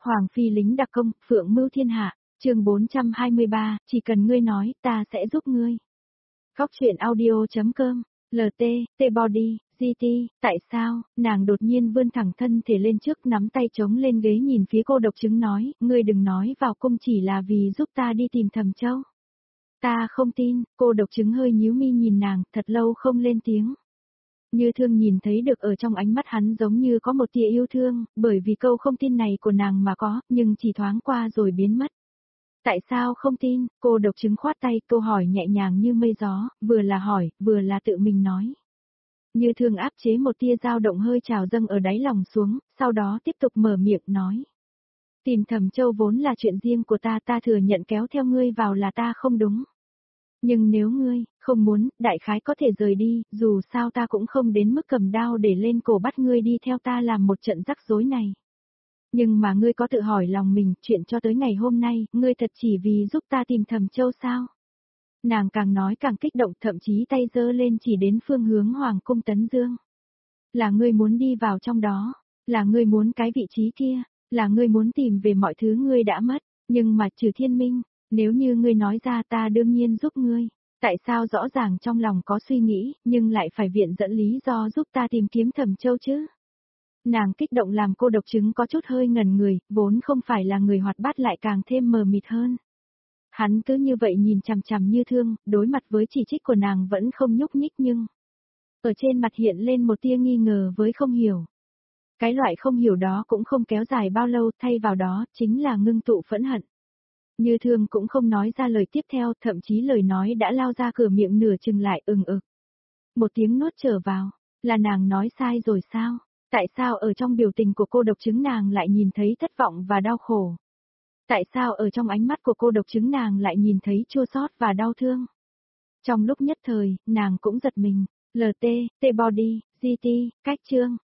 Hoàng phi lính đặc công, phượng mưu thiên hạ, chương 423, chỉ cần ngươi nói, ta sẽ giúp ngươi. Góc truyện audio.com, LT, T-Body, GT, tại sao, nàng đột nhiên vươn thẳng thân thể lên trước nắm tay chống lên ghế nhìn phía cô độc chứng nói, ngươi đừng nói vào cung chỉ là vì giúp ta đi tìm Thẩm Châu. Ta không tin, cô độc chứng hơi nhíu mi nhìn nàng, thật lâu không lên tiếng. Như Thương nhìn thấy được ở trong ánh mắt hắn giống như có một tia yêu thương, bởi vì câu không tin này của nàng mà có, nhưng chỉ thoáng qua rồi biến mất. Tại sao không tin, cô độc chứng khoát tay, câu hỏi nhẹ nhàng như mây gió, vừa là hỏi, vừa là tự mình nói. Như Thương áp chế một tia dao động hơi trào dâng ở đáy lòng xuống, sau đó tiếp tục mở miệng nói. Tìm Thẩm Châu vốn là chuyện riêng của ta thừa nhận kéo theo ngươi vào là ta không đúng. Nhưng nếu ngươi không muốn, đại khái có thể rời đi, dù sao ta cũng không đến mức cầm đao để lên cổ bắt ngươi đi theo ta làm một trận rắc rối này. Nhưng mà ngươi có tự hỏi lòng mình, chuyện cho tới ngày hôm nay, ngươi thật chỉ vì giúp ta tìm Thẩm Châu sao? Nàng càng nói càng kích động, thậm chí tay giơ lên chỉ đến phương hướng Hoàng cung Tấn Dương. Là ngươi muốn đi vào trong đó, là ngươi muốn cái vị trí kia, là ngươi muốn tìm về mọi thứ ngươi đã mất, nhưng mà trừ Thiên Minh, nếu như ngươi nói ra ta đương nhiên giúp ngươi, tại sao rõ ràng trong lòng có suy nghĩ, nhưng lại phải viện dẫn lý do giúp ta tìm kiếm Thẩm Châu chứ? Nàng kích động làm cô độc chứng có chút hơi ngẩn người, vốn không phải là người hoạt bát lại càng thêm mờ mịt hơn. Hắn cứ như vậy nhìn chằm chằm Như Thương, đối mặt với chỉ trích của nàng vẫn không nhúc nhích nhưng ở trên mặt hiện lên một tia nghi ngờ với không hiểu. Cái loại không hiểu đó cũng không kéo dài bao lâu, thay vào đó chính là ngưng tụ phẫn hận. Như Thương cũng không nói ra lời tiếp theo, thậm chí lời nói đã lao ra cửa miệng nửa chừng lại ực. Một tiếng nuốt trở vào, là nàng nói sai rồi sao? Tại sao ở trong biểu tình của cô độc chứng nàng lại nhìn thấy thất vọng và đau khổ? Tại sao ở trong ánh mắt của cô độc chứng nàng lại nhìn thấy chua xót và đau thương? Trong lúc nhất thời, nàng cũng giật mình, LT, T-Body, GT, cách chương.